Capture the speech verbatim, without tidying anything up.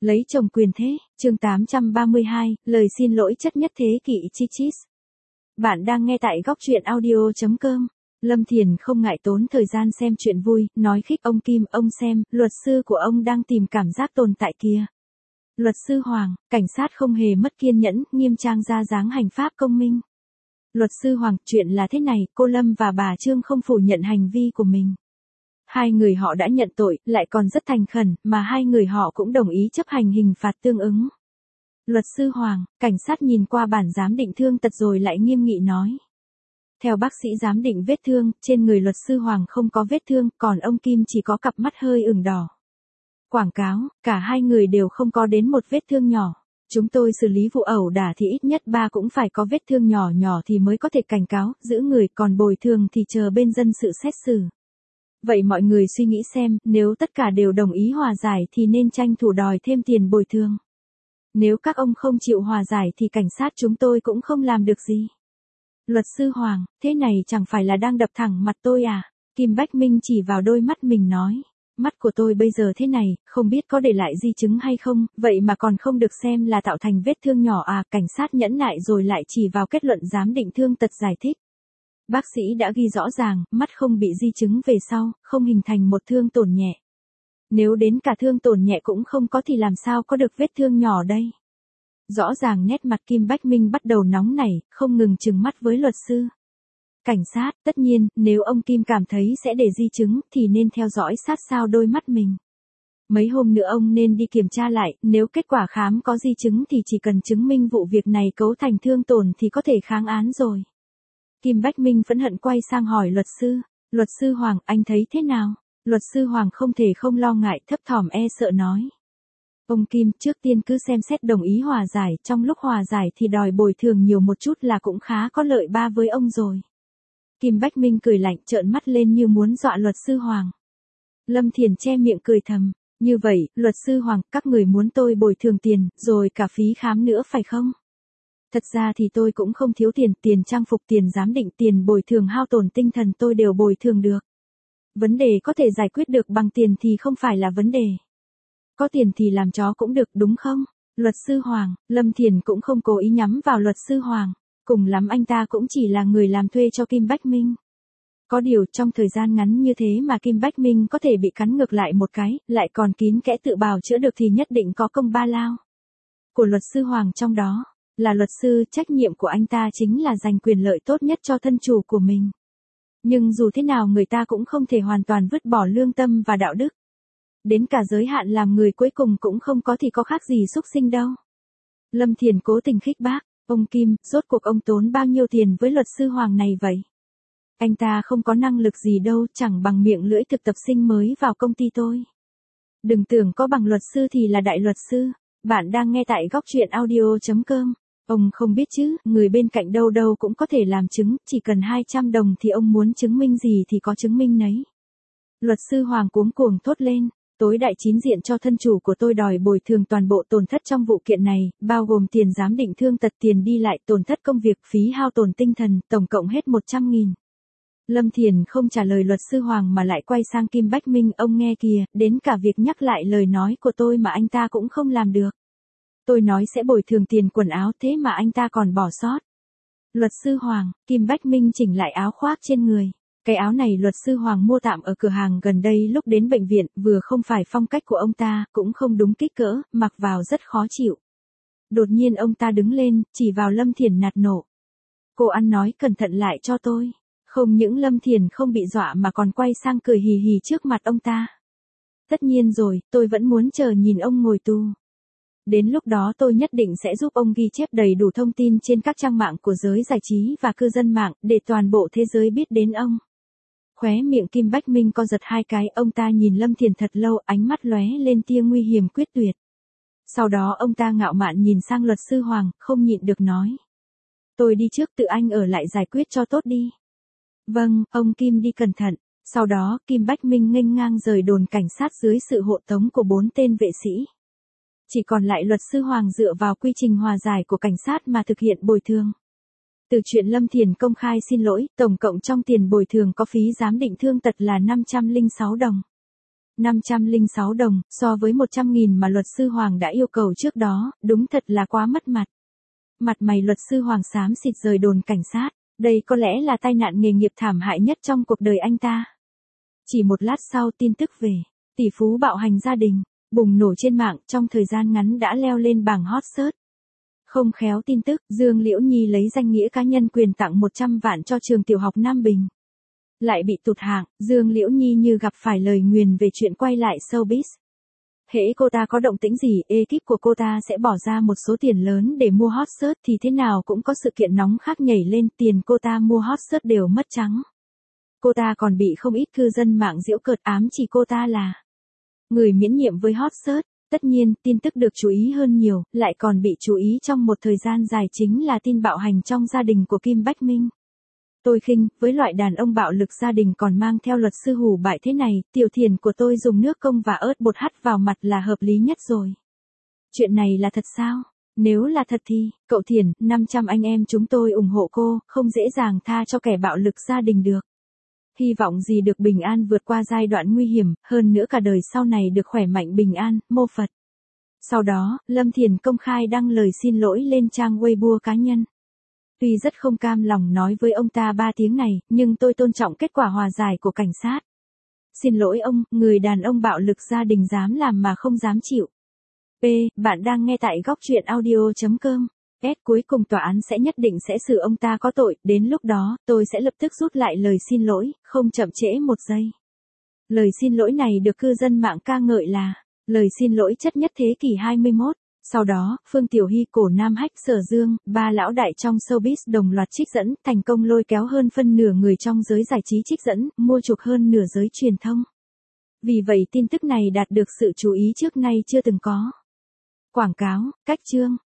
Lấy chồng quyền thế, chương tám trăm ba mươi hai, lời xin lỗi chất nhất thế kỷ chi chít. Bạn đang nghe tại góc truyện audio chấm com. Lâm Thiền không ngại tốn thời gian xem chuyện vui, nói khích ông Kim, ông xem, luật sư của ông đang tìm cảm giác tồn tại kia. Luật sư Hoàng, cảnh sát không hề mất kiên nhẫn, nghiêm trang ra dáng hành pháp công minh. Luật sư Hoàng, chuyện là thế này, cô Lâm và bà Trương không phủ nhận hành vi của mình. Hai người họ đã nhận tội, lại còn rất thành khẩn, mà hai người họ cũng đồng ý chấp hành hình phạt tương ứng. Luật sư Hoàng, cảnh sát nhìn qua bản giám định thương tật rồi lại nghiêm nghị nói. Theo bác sĩ giám định vết thương, trên người luật sư Hoàng không có vết thương, còn ông Kim chỉ có cặp mắt hơi ửng đỏ. Quảng cáo, cả hai người đều không có đến một vết thương nhỏ. Chúng tôi xử lý vụ ẩu đả thì ít nhất ba cũng phải có vết thương nhỏ nhỏ thì mới có thể cảnh cáo, giữ người, còn bồi thường thì chờ bên dân sự xét xử. Vậy mọi người suy nghĩ xem, nếu tất cả đều đồng ý hòa giải thì nên tranh thủ đòi thêm tiền bồi thường. Nếu các ông không chịu hòa giải thì cảnh sát chúng tôi cũng không làm được gì. Luật sư Hoàng, thế này chẳng phải là đang đập thẳng mặt tôi à? Kim Bách Minh chỉ vào đôi mắt mình nói. Mắt của tôi bây giờ thế này, không biết có để lại di chứng hay không, vậy mà còn không được xem là tạo thành vết thương nhỏ à? Cảnh sát nhẫn nại rồi lại chỉ vào kết luận giám định thương tật giải thích. Bác sĩ đã ghi rõ ràng, mắt không bị di chứng về sau, không hình thành một thương tổn nhẹ. Nếu đến cả thương tổn nhẹ cũng không có thì làm sao có được vết thương nhỏ đây? Rõ ràng nét mặt Kim Bách Minh bắt đầu nóng nảy, không ngừng trừng mắt với luật sư. Cảnh sát, tất nhiên, nếu ông Kim cảm thấy sẽ để di chứng thì nên theo dõi sát sao đôi mắt mình. Mấy hôm nữa ông nên đi kiểm tra lại, nếu kết quả khám có di chứng thì chỉ cần chứng minh vụ việc này cấu thành thương tổn thì có thể kháng án rồi. Kim Bách Minh phẫn hận quay sang hỏi luật sư, luật sư Hoàng, anh thấy thế nào? Luật sư Hoàng không thể không lo ngại, thấp thỏm e sợ nói. Ông Kim, trước tiên cứ xem xét đồng ý hòa giải, trong lúc hòa giải thì đòi bồi thường nhiều một chút là cũng khá có lợi ba với ông rồi. Kim Bách Minh cười lạnh, trợn mắt lên như muốn dọa luật sư Hoàng. Lâm Thiền che miệng cười thầm, như vậy, luật sư Hoàng, các người muốn tôi bồi thường tiền, rồi cả phí khám nữa phải không? Thật ra thì tôi cũng không thiếu tiền, tiền trang phục, tiền giám định, tiền bồi thường hao tổn tinh thần tôi đều bồi thường được. Vấn đề có thể giải quyết được bằng tiền thì không phải là vấn đề. Có tiền thì làm chó cũng được đúng không? Luật sư Hoàng, Lâm Thiền cũng không cố ý nhắm vào luật sư Hoàng. Cùng lắm anh ta cũng chỉ là người làm thuê cho Kim Bách Minh. Có điều trong thời gian ngắn như thế mà Kim Bách Minh có thể bị cắn ngược lại một cái, lại còn kín kẽ tự bào chữa được thì nhất định có công ba lao. Của luật sư Hoàng trong đó. Là luật sư, trách nhiệm của anh ta chính là giành quyền lợi tốt nhất cho thân chủ của mình. Nhưng dù thế nào người ta cũng không thể hoàn toàn vứt bỏ lương tâm và đạo đức. Đến cả giới hạn làm người cuối cùng cũng không có thì có khác gì súc sinh đâu. Lâm Thiền cố tình khích bác, ông Kim, rốt cuộc ông tốn bao nhiêu tiền với luật sư Hoàng này vậy? Anh ta không có năng lực gì đâu, chẳng bằng miệng lưỡi thực tập sinh mới vào công ty tôi. Đừng tưởng có bằng luật sư thì là đại luật sư. Bạn đang nghe tại góc truyện audio chấm com. Ông không biết chứ, người bên cạnh đâu đâu cũng có thể làm chứng, chỉ cần hai trăm đồng thì ông muốn chứng minh gì thì có chứng minh nấy. Luật sư Hoàng cuống cuồng thốt lên, tối đại chín diện cho thân chủ của tôi đòi bồi thường toàn bộ tổn thất trong vụ kiện này, bao gồm tiền giám định thương tật, tiền đi lại, tổn thất công việc, phí hao tổn tinh thần, tổng cộng hết một trăm nghìn. Lâm Thiền không trả lời luật sư Hoàng mà lại quay sang Kim Bách Minh, ông nghe kìa, đến cả việc nhắc lại lời nói của tôi mà anh ta cũng không làm được. Tôi nói sẽ bồi thường tiền quần áo thế mà anh ta còn bỏ sót. Luật sư Hoàng, Kim Bách Minh chỉnh lại áo khoác trên người. Cái áo này luật sư Hoàng mua tạm ở cửa hàng gần đây lúc đến bệnh viện, vừa không phải phong cách của ông ta, cũng không đúng kích cỡ, mặc vào rất khó chịu. Đột nhiên ông ta đứng lên, chỉ vào Lâm Thiền nạt nộ. Cô ăn nói cẩn thận lại cho tôi. Không những Lâm Thiền không bị dọa mà còn quay sang cười hì hì trước mặt ông ta. Tất nhiên rồi, tôi vẫn muốn chờ nhìn ông ngồi tù. Đến lúc đó tôi nhất định sẽ giúp ông ghi chép đầy đủ thông tin trên các trang mạng của giới giải trí và cư dân mạng, để toàn bộ thế giới biết đến ông. Khóe miệng Kim Bách Minh co giật hai cái, ông ta nhìn Lâm Thiền thật lâu, ánh mắt lóe lên tia nguy hiểm quyết tuyệt. Sau đó ông ta ngạo mạn nhìn sang luật sư Hoàng, không nhịn được nói. Tôi đi trước, tự anh ở lại giải quyết cho tốt đi. Vâng, ông Kim đi cẩn thận. Sau đó, Kim Bách Minh nghênh ngang rời đồn cảnh sát dưới sự hộ tống của bốn tên vệ sĩ. Chỉ còn lại luật sư Hoàng dựa vào quy trình hòa giải của cảnh sát mà thực hiện bồi thường. Từ chuyện Lâm Thiền công khai xin lỗi, tổng cộng trong tiền bồi thường có phí giám định thương tật là năm trăm lẻ sáu đồng. năm trăm lẻ sáu đồng, so với một trăm nghìn mà luật sư Hoàng đã yêu cầu trước đó, đúng thật là quá mất mặt. Mặt mày luật sư Hoàng xám xịt rời đồn cảnh sát, đây có lẽ là tai nạn nghề nghiệp thảm hại nhất trong cuộc đời anh ta. Chỉ một lát sau tin tức về tỷ phú bạo hành gia đình, bùng nổ trên mạng trong thời gian ngắn đã leo lên bảng hot search. Không khéo tin tức, Dương Liễu Nhi lấy danh nghĩa cá nhân quyền tặng một trăm vạn cho trường tiểu học Nam Bình. Lại bị tụt hạng, Dương Liễu Nhi như gặp phải lời nguyền về chuyện quay lại showbiz. Hễ cô ta có động tĩnh gì, ekip của cô ta sẽ bỏ ra một số tiền lớn để mua hot search thì thế nào cũng có sự kiện nóng khác nhảy lên, tiền cô ta mua hot search đều mất trắng. Cô ta còn bị không ít cư dân mạng giễu cợt ám chỉ cô ta là người miễn nhiệm với hot search. Tất nhiên, tin tức được chú ý hơn nhiều, lại còn bị chú ý trong một thời gian dài chính là tin bạo hành trong gia đình của Kim Bách Minh. Tôi khinh, với loại đàn ông bạo lực gia đình còn mang theo luật sư hủ bại thế này, Tiểu Thiền của tôi dùng nước công và ớt bột hắt vào mặt là hợp lý nhất rồi. Chuyện này là thật sao? Nếu là thật thì, cậu Thiền, năm trăm anh em chúng tôi ủng hộ cô, không dễ dàng tha cho kẻ bạo lực gia đình được. Hy vọng gì được bình an vượt qua giai đoạn nguy hiểm, hơn nữa cả đời sau này được khỏe mạnh bình an, mô Phật. Sau đó, Lâm Thiền công khai đăng lời xin lỗi lên trang Weibo cá nhân. Tuy rất không cam lòng nói với ông ta ba tiếng này, nhưng tôi tôn trọng kết quả hòa giải của cảnh sát. Xin lỗi ông, người đàn ông bạo lực gia đình dám làm mà không dám chịu. P. Bạn đang nghe tại góc truyện audio chấm com. S. Cuối cùng tòa án sẽ nhất định sẽ xử ông ta có tội, đến lúc đó, tôi sẽ lập tức rút lại lời xin lỗi, không chậm trễ một giây. Lời xin lỗi này được cư dân mạng ca ngợi là lời xin lỗi chất nhất thế kỷ hai mươi mốt. Sau đó, Phương Tiểu Hy, Cổ Nam Hách, Sở Dương, ba lão đại trong showbiz đồng loạt trích dẫn, thành công lôi kéo hơn phân nửa người trong giới giải trí trích dẫn, mua chuộc hơn nửa giới truyền thông. Vì vậy tin tức này đạt được sự chú ý trước nay chưa từng có. Quảng cáo, cách chương.